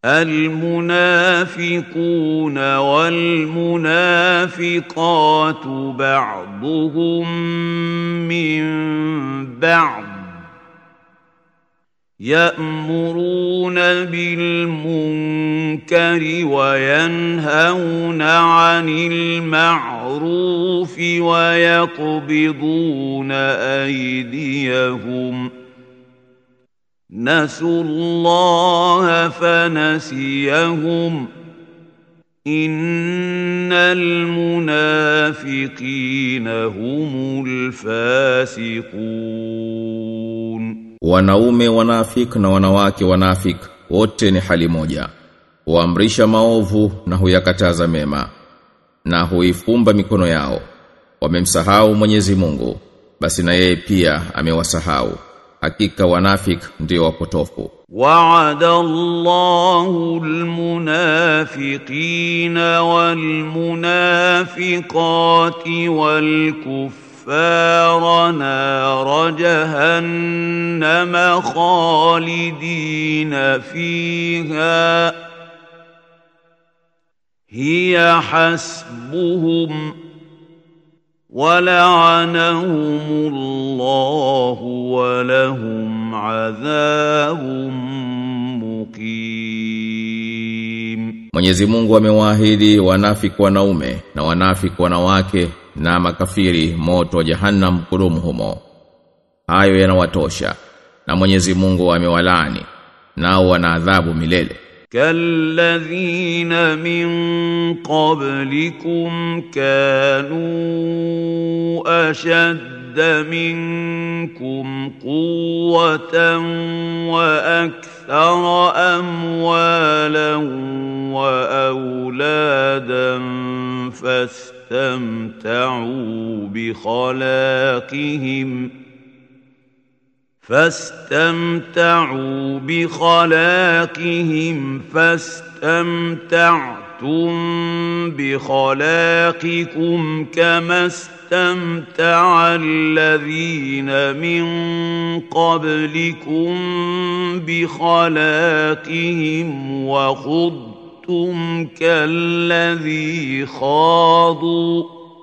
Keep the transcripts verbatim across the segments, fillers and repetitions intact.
المنافقون والمنافقات بعضهم من بعض يأمرون بالمنكر وينهون عن المعروف ويقبضون أيديهم نسوا الله فنسيهم إن المنافقين هم الفاسقون. Wanaume wanafik na wanawake wanafik wote ni hali moja, huamrisha maovu na huyakataza mema, na huifumba mikono yao. Wamemsahau Mwenyezi Mungu, basi na yeye pia amewasahau. Hakika wanafik ndio wapotofu. Wa'ada Allahu al-munafiqina wal-munafiqati wal-kuffara nara jahannama khalidina fiha hiya hasbuhum وَلَعَنَهُمُ اللَّهُ وَلَهُمْ عَذَابٌ مُقِيمٌ. Mwenyezi Mungu amewaahidi wanafiki wanaume na wanafiki wanawake na makafiri moto wa jahannam kudumu humo. Hayo yanawatosha, na Mwenyezi Mungu amewalaani, nao wana adhabu milele. كالذين من قبلكم كانوا أشد منكم قوة وأكثر أموالا وأولادا فاستمتعوا بخلاقهم فاستمتعوا بخلاقهم فاستمتعتم بخلاقكم كما استمتع الذين من قبلكم بخلاقهم وخضتم كالذي خاضوا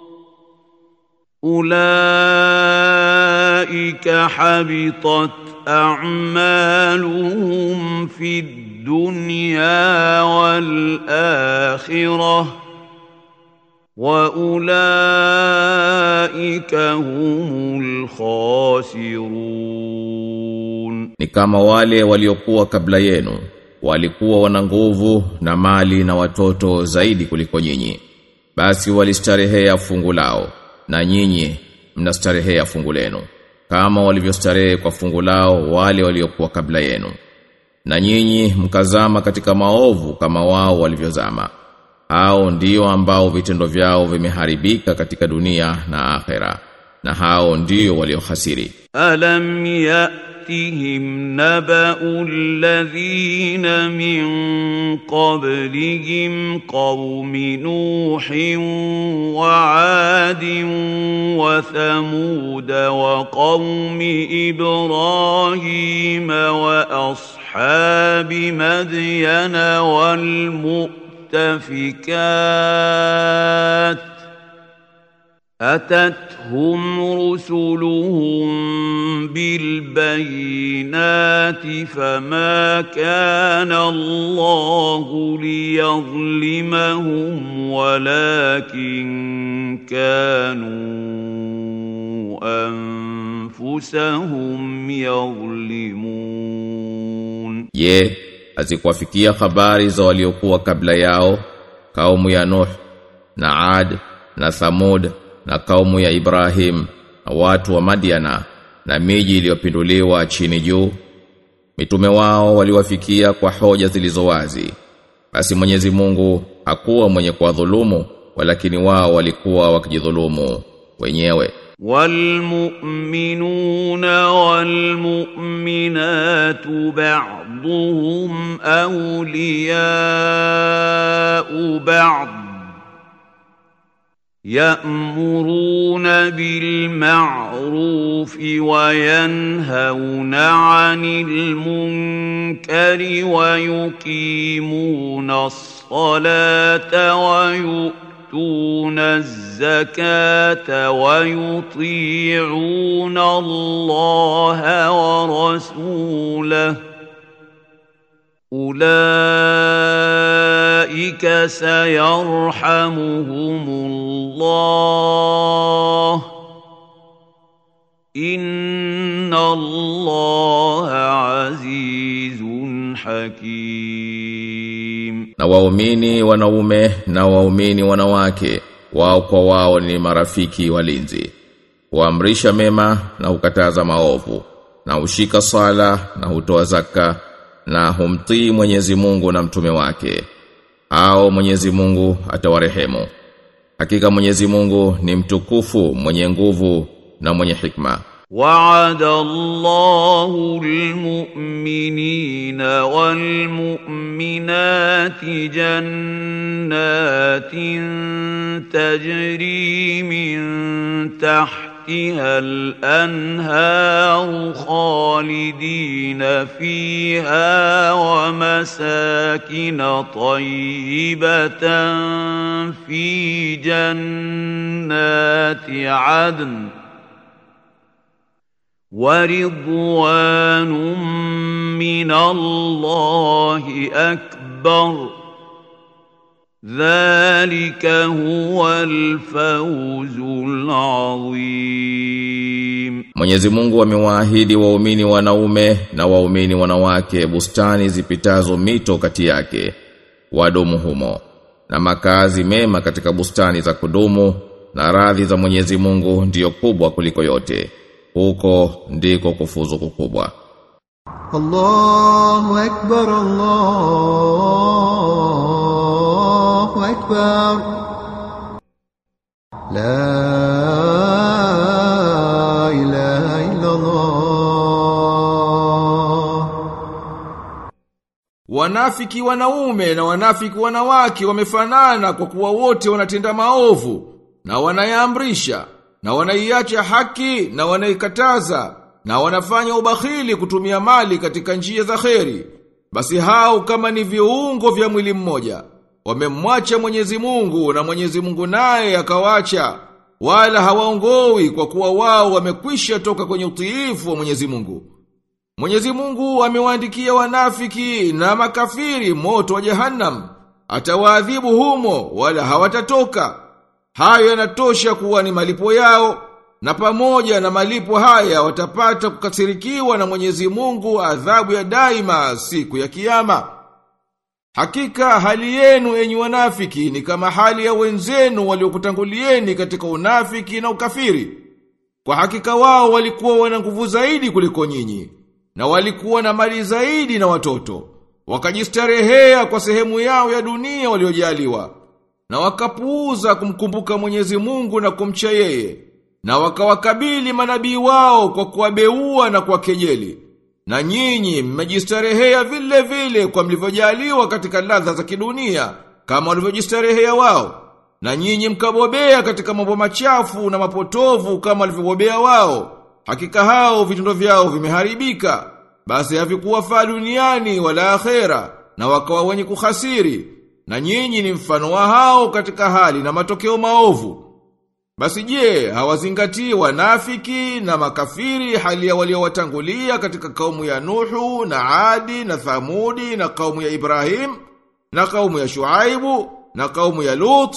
أولئك حبطت أعمالهم في الدنيا والآخرة وأولئك هم الخاسرون. Ni kama wale waliokuwa kabla yenu, walikuwa wana nguvu na mali na watoto zaidi kuliko nyinyi, basi walistarehea fungu lao, na nyinyi mnastarehea fungu lenu kama walivyostarehe kwa fungu lao wale waliokuwa kabla yenu, na nyinyi mkazama katika maovu kama wao walivyozama. Hao ndio ambao vitendo vyao vimeharibika katika dunia na akhera, na hao ndio waliohasiri. Alam ya'tihim naba'u alladhina min qablihim qaumi Nuhin wa 'Adin wa Thamud wa qaumi Ibrahim wa ashabi Madyan wal mu'tafikat أتتهم رسلهم بالبينات فما كان الله ليظلمهم ولكن كانوا أنفسهم يظلمون. Ye, hazikuwafikia habari za waliokuwa kabla yao, kaumu ya Nuh na Ad na Thamud na kaumu ya Ibrahim na watu wa Madiana na miji iliyopinduliwa chini juu? Mitume wao waliwafikia kwa hoja zilizowazi. Basi Mwenyezi Mungu hakuwa mwenye kuwadhulumu, walakini wao walikuwa wakijidhulumu wenyewe. والمؤمنون والمؤمنات بعضهم أولياء بعض يأمرون بالمعروف وينهون عن المنكر ويقيمون الصلاة ويؤتون الزكاة ويطيعون الله ورسوله أولئك سيرحمهم الله إن الله عزيز حكيم. Na waumini wanaume na waumini wanawake wao kwa wao ni marafiki walinzi, huamrisha mema na hukataza maovu, na hushika sala na hutoa zaka, na humtii Mwenyezi Mungu na mtume wake. Hao Mwenyezi Mungu atawarehemu. Hakika Mwenyezi Mungu ni mtukufu, mwenye nguvu na mwenye hikma. وعد الله المؤمنين والمؤمنات جنات تجري من تحتها الأنهار خالدين فيها ومساكن طيبة في جنات عدن ورضوان من الله أكبر ذلك هو الفوز العظيم. Mwenyezi Mungu amewaahidi waumini wanaume na waumini wanawake bustani zipitazo mito kati yake, wadumu humo, na makazi mema katika bustani za kudumu, na radhi za Mwenyezi Mungu ndiyo kubwa kuliko yote. Huko ndiko kufuzu kukubwa. Allahu Akbar, Allahu Akbar. La ilaha illa Allah. Wanafiki wanaume na wanafiki wanawake wamefanana kwa kuwa wote wanatenda maovu na wanayaamrisha na wanaiacha haki na wanaikataza na wanafanya ubakhili kutumia mali katika njia za kheri. Basi hao kama ni viungo vya mwili mmoja, wamemwacha Mwenyezi Mungu na Mwenyezi Mungu naye akawacha, wala hawaongowi kwa kuwa wao wamekwisha toka kwenye utiifu wa Mwenyezi Mungu. Mwenyezi Mungu amewaandikia wanafiki na makafiri moto wa Jahannam, atawaadhibu humo wala hawatatoka. Hayo yanatosha kuwa ni malipo yao, na pamoja na malipo haya watapata kukasirikiwa na Mwenyezi Mungu adhabu ya daima siku ya kiyama. Hakika hali yenu enyi wanafiki ni kama hali ya wenzenu waliokutangulieni katika unafiki na ukafiri. Kwa hakika wao walikuwa wana nguvu zaidi kuliko nyinyi, na walikuwa na mali zaidi na watoto, wakajistarehea kwa sehemu yao ya dunia waliojaliwa, na wakapuuza kumkumbuka Mwenyezi Mungu na kumcha yeye, na wakawakabili manabii wao kwa kuwabeua na kwa kejeli. Na nyinyi mmejistarehea vile vile kwa mlivyojaliwa katika ladha za kidunia kama walivyojistarehea wao, na nyinyi mkabobea katika mambo machafu na mapotovu kama walivyobobea wao. Hakika hao vitendo vyao vimeharibika, basi havikuwafaa duniani wala akhera, na wakawa wenye kuhasiri. Na nyinyi ni mfano wa hao katika hali na matokeo maovu. Basi je, hawazingatii wanafiki na makafiri hali ya waliowatangulia katika kaumu ya Nuhu na Adi na Thamudi na kaumu ya Ibrahim na kaumu ya Shuaibu na kaumu ya Lut?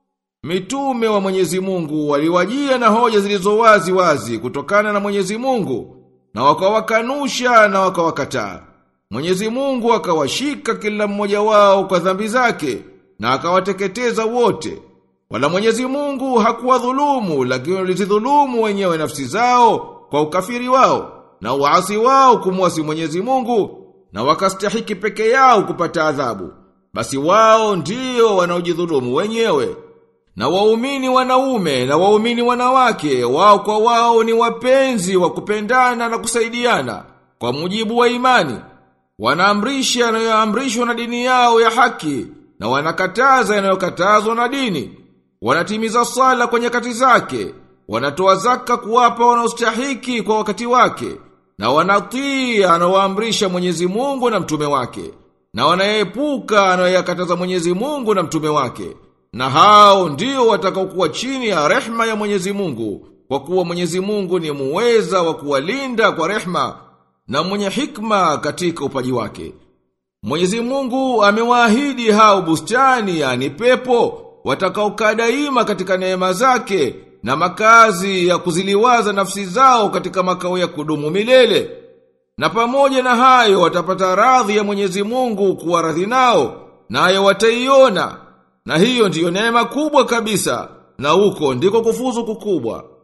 Mitume wa Mwenyezi Mungu waliwajia na hoja zilizo wazi wazi kutokana na Mwenyezi Mungu, na wakawakanusha na wakawakataa. Mwenyezi Mungu akawashika kila mmoja wao kwa dhambi zake na akawateketeza wote. Wala Mwenyezi Mungu hakuwadhulumu, lakini walizidhulumu wenyewe nafsi zao kwa ukafiri wao na uasi wao kumwasi Mwenyezi Mungu, na wakastahiki peke yao kupata adhabu. Basi wao ndio wanaojidhulumu wenyewe. Na waumini wanaume na waumini wanawake wao kwa wao ni wapenzi wa kupendana na kusaidiana kwa mujibu wa imani. Wanaamrisha yanayoamrishwa na dini yao ya haki, na wanakataza yanayokatazwa na dini. wanatimiza sala kwa nyakati zake, wanatoa zaka kuwapa wanaostahiki kwa wakati wake, na wanatii anaoamrisha Mwenyezi Mungu na mtume wake, na wanaepuka anayoyakataza Mwenyezi Mungu na mtume wake. Na hao ndio watakaokuwa chini ya rehma ya Mwenyezi Mungu, kwa kuwa Mwenyezi Mungu ni muweza wa kuwalinda kwa rehma na mwenye hikma katika upaji wake. Mwenyezi Mungu amewaahidi hao bustani, yani pepo, watakaokaa daima katika neema zake na makazi ya kuziliwaza nafsi zao katika makao ya kudumu milele. Na pamoja na hayo watapata radhi ya Mwenyezi Mungu kuwa radhi nao, nayo wataiona. Na hiyo ndiyo neema kubwa kabisa, na huko ndiko kufuzu kukubwa.